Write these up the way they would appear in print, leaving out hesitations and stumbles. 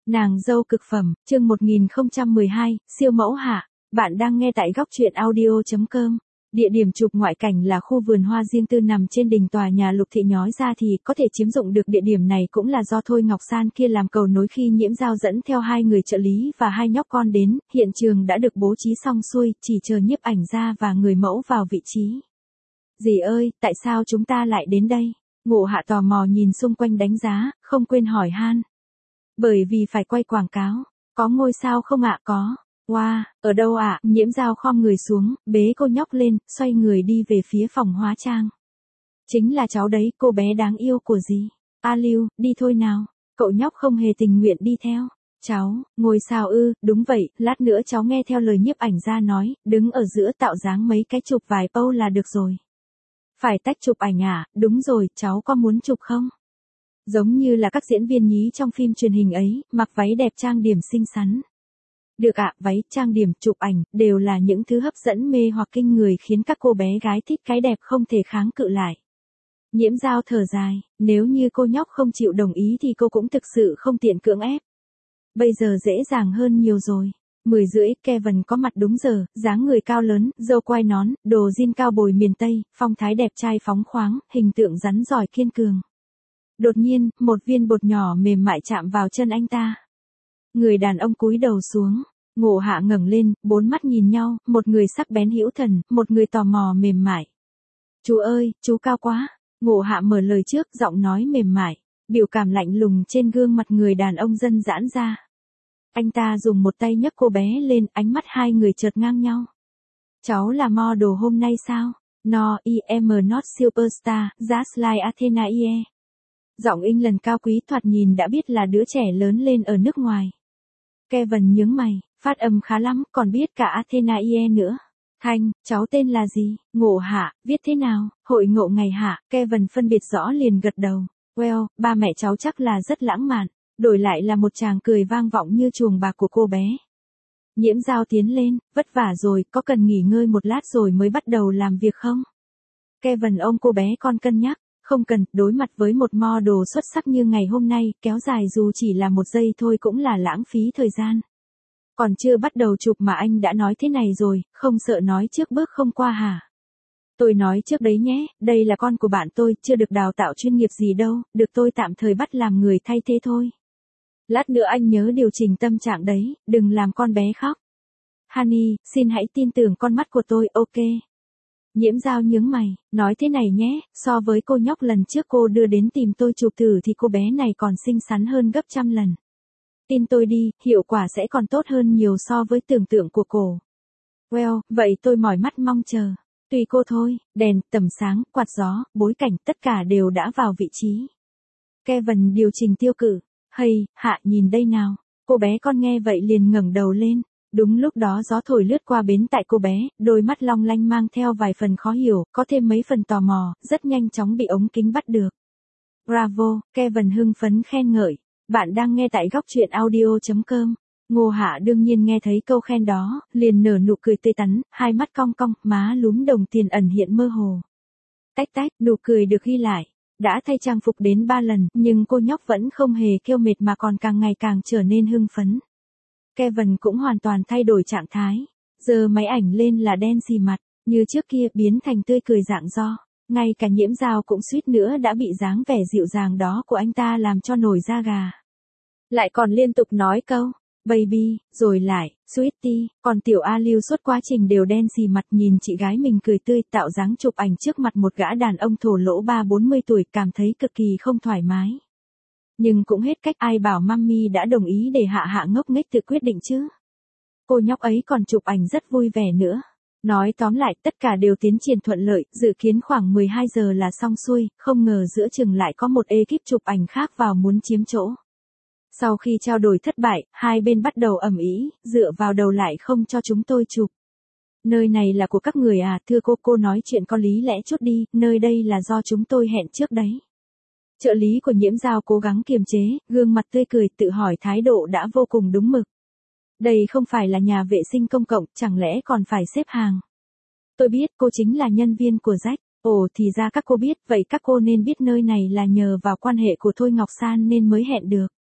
Nàng dâu cực phẩm, chương 1012, siêu mẫu hạ. Bạn đang nghe tại góc truyện audio.com. Địa điểm chụp ngoại cảnh là khu vườn hoa riêng tư nằm trên đỉnh tòa nhà Lục Thị nhói ra thì có thể chiếm dụng được địa điểm này cũng là do Thôi Ngọc San kia làm cầu nối khi Nhiễm Dao dẫn theo hai người trợ lý và hai nhóc con đến, hiện trường đã được bố trí xong xuôi, chỉ chờ nhiếp ảnh gia và người mẫu vào vị trí. Dì ơi, tại sao chúng ta lại đến đây? Ngộ Hạ tò mò nhìn xung quanh đánh giá, không quên hỏi han. Bởi vì phải quay quảng cáo. Có ngôi sao không ạ? Có. Wow, ở đâu ạ? Nhiễm Dao khom người xuống, bế cô nhóc lên, xoay người đi về phía phòng hóa trang. Chính là cháu đấy, cô bé đáng yêu của dì. A Lưu, đi thôi nào. Cậu nhóc không hề tình nguyện đi theo. Cháu, ngôi sao ư? Đúng vậy, lát nữa cháu nghe theo lời nhiếp ảnh gia nói, đứng ở giữa tạo dáng mấy cái chụp vài pâu là được rồi. Phải tách chụp ảnh à? Đúng rồi, cháu có muốn chụp không? Giống như là các diễn viên nhí trong phim truyền hình ấy, mặc váy đẹp trang điểm xinh xắn. Được ạ, váy, trang điểm, chụp ảnh, đều là những thứ hấp dẫn mê hoặc kinh người khiến các cô bé gái thích cái đẹp không thể kháng cự lại. Nhiễm Dao thở dài, nếu như cô nhóc không chịu đồng ý thì cô cũng thực sự không tiện cưỡng ép. Bây giờ dễ dàng hơn nhiều rồi. 10 rưỡi, Kevin có mặt đúng giờ, dáng người cao lớn, râu quai nón, đồ jean cao bồi miền Tây, phong thái đẹp trai phóng khoáng, hình tượng rắn giỏi kiên cường. Đột nhiên, một viên bột nhỏ mềm mại chạm vào chân anh ta. Người đàn ông cúi đầu xuống, Ngộ Hạ ngẩng lên, bốn mắt nhìn nhau, một người sắc bén hữu thần, một người tò mò mềm mại. Chú ơi, chú cao quá. Ngộ Hạ mở lời trước, giọng nói mềm mại, biểu cảm lạnh lùng trên gương mặt người đàn ông dân giãn ra. Anh ta dùng một tay nhấc cô bé lên, ánh mắt hai người chợt ngang nhau. Cháu là model hôm nay sao? No, I am not superstar, just like Athena ie. Giọng England cao quý thoạt nhìn đã biết là đứa trẻ lớn lên ở nước ngoài. Kevin nhướng mày, phát âm khá lắm, còn biết cả Athena ie nữa. Thanh, cháu tên là gì? Ngộ Hạ, viết thế nào? Hội ngộ ngày hạ, Kevin phân biệt rõ liền gật đầu. Well, ba mẹ cháu chắc là rất lãng mạn. Đổi lại là một tràng cười vang vọng như chuồng bạc của cô bé. Nhiễm Dao tiến lên, vất vả rồi, có cần nghỉ ngơi một lát rồi mới bắt đầu làm việc không? Kevin ôm cô bé con cân nhắc. Không cần, đối mặt với một model xuất sắc như ngày hôm nay, kéo dài dù chỉ là một giây thôi cũng là lãng phí thời gian. Còn chưa bắt đầu chụp mà anh đã nói thế này rồi, không sợ nói trước bước không qua hả? Tôi nói trước đấy nhé, đây là con của bạn tôi, chưa được đào tạo chuyên nghiệp gì đâu, được tôi tạm thời bắt làm người thay thế thôi. Lát nữa anh nhớ điều chỉnh tâm trạng đấy, đừng làm con bé khóc. Honey, xin hãy tin tưởng con mắt của tôi, ok? Nhiễm Dao nhướng mày, nói thế này nhé, so với cô nhóc lần trước cô đưa đến tìm tôi chụp thử thì cô bé này còn xinh xắn hơn gấp trăm lần. Tin tôi đi, hiệu quả sẽ còn tốt hơn nhiều so với tưởng tượng của cô. Well, vậy tôi mỏi mắt mong chờ. Tùy cô thôi, đèn, tầm sáng, quạt gió, bối cảnh, tất cả đều đã vào vị trí. Kevin điều chỉnh tiêu cự. Hay, Hạ nhìn đây nào. Cô bé con nghe vậy liền ngẩng đầu lên. Đúng lúc đó gió thổi lướt qua bến tại cô bé, đôi mắt long lanh mang theo vài phần khó hiểu, có thêm mấy phần tò mò, rất nhanh chóng bị ống kính bắt được. Bravo, Kevin hưng phấn khen ngợi. Bạn đang nghe tại góc truyện audio.com. Ngô Hạ đương nhiên nghe thấy câu khen đó, liền nở nụ cười tươi tắn, hai mắt cong cong, má lúm đồng tiền ẩn hiện mơ hồ. Tách tách, nụ cười được ghi lại. Đã thay trang phục đến 3 lần, nhưng cô nhóc vẫn không hề kêu mệt mà còn càng ngày càng trở nên hưng phấn. Kevin cũng hoàn toàn thay đổi trạng thái. Giờ máy ảnh lên là đen xì mặt, như trước kia biến thành tươi cười rạng ro. Ngay cả Nhiễm Dao cũng suýt nữa đã bị dáng vẻ dịu dàng đó của anh ta làm cho nổi da gà. Lại còn liên tục nói câu, baby, rồi lại, sweetie, còn tiểu A Lưu suốt quá trình đều đen xì mặt nhìn chị gái mình cười tươi tạo dáng chụp ảnh trước mặt một gã đàn ông thổ lỗ 30-40 tuổi cảm thấy cực kỳ không thoải mái. Nhưng cũng hết cách ai bảo mami đã đồng ý để Hạ Hạ ngốc nghếch tự quyết định chứ. Cô nhóc ấy còn chụp ảnh rất vui vẻ nữa. Nói tóm lại tất cả đều tiến triển thuận lợi, dự kiến khoảng 12 giờ là xong xuôi, không ngờ giữa chừng lại có một ekip chụp ảnh khác vào muốn chiếm chỗ. Sau khi trao đổi thất bại, hai bên bắt đầu ầm ĩ, dựa vào đầu lại không cho chúng tôi chụp. Nơi này là của các người à, thưa cô nói chuyện có lý lẽ chút đi, nơi đây là do chúng tôi hẹn trước đấy. Trợ lý của Nhiễm Dao cố gắng kiềm chế, gương mặt tươi cười tự hỏi thái độ đã vô cùng đúng mực. Đây không phải là nhà vệ sinh công cộng, chẳng lẽ còn phải xếp hàng. Tôi biết cô chính là nhân viên của Jack. Ồ thì ra các cô biết, vậy các cô nên biết nơi này là nhờ vào quan hệ của Thôi Ngọc San nên mới hẹn được.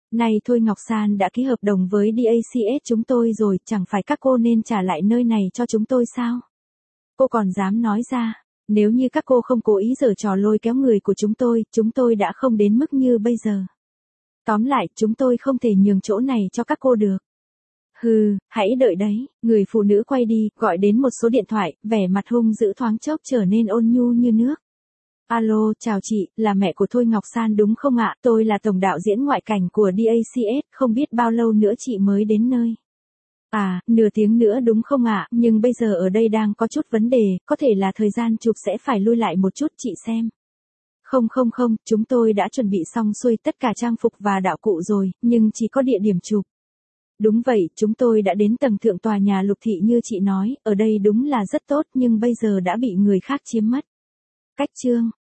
Này thôi Ngọc San đã ký hợp đồng với DACS chúng tôi rồi, chẳng phải các cô nên trả lại nơi này cho chúng tôi sao? Cô còn dám nói ra, nếu như các cô không cố ý giở trò lôi kéo người của chúng tôi đã không đến mức như bây giờ. Tóm lại, chúng tôi không thể nhường chỗ này cho các cô được. Hừ, hãy đợi đấy, người phụ nữ quay đi, gọi đến một số điện thoại, vẻ mặt hung dữ thoáng chốc trở nên ôn nhu như nước. Alo, chào chị, là mẹ của Thôi Ngọc San đúng không ạ? Tôi là tổng đạo diễn ngoại cảnh của DACS, không biết bao lâu nữa chị mới đến nơi. À, nửa tiếng nữa đúng không ạ? Nhưng bây giờ ở đây đang có chút vấn đề, có thể là thời gian chụp sẽ phải lui lại một chút chị xem. Không, chúng tôi đã chuẩn bị xong xuôi tất cả trang phục và đạo cụ rồi, nhưng chỉ có địa điểm chụp. Đúng vậy, chúng tôi đã đến tầng thượng tòa nhà Lục Thị như chị nói, ở đây đúng là rất tốt nhưng bây giờ đã bị người khác chiếm mất. Cách chương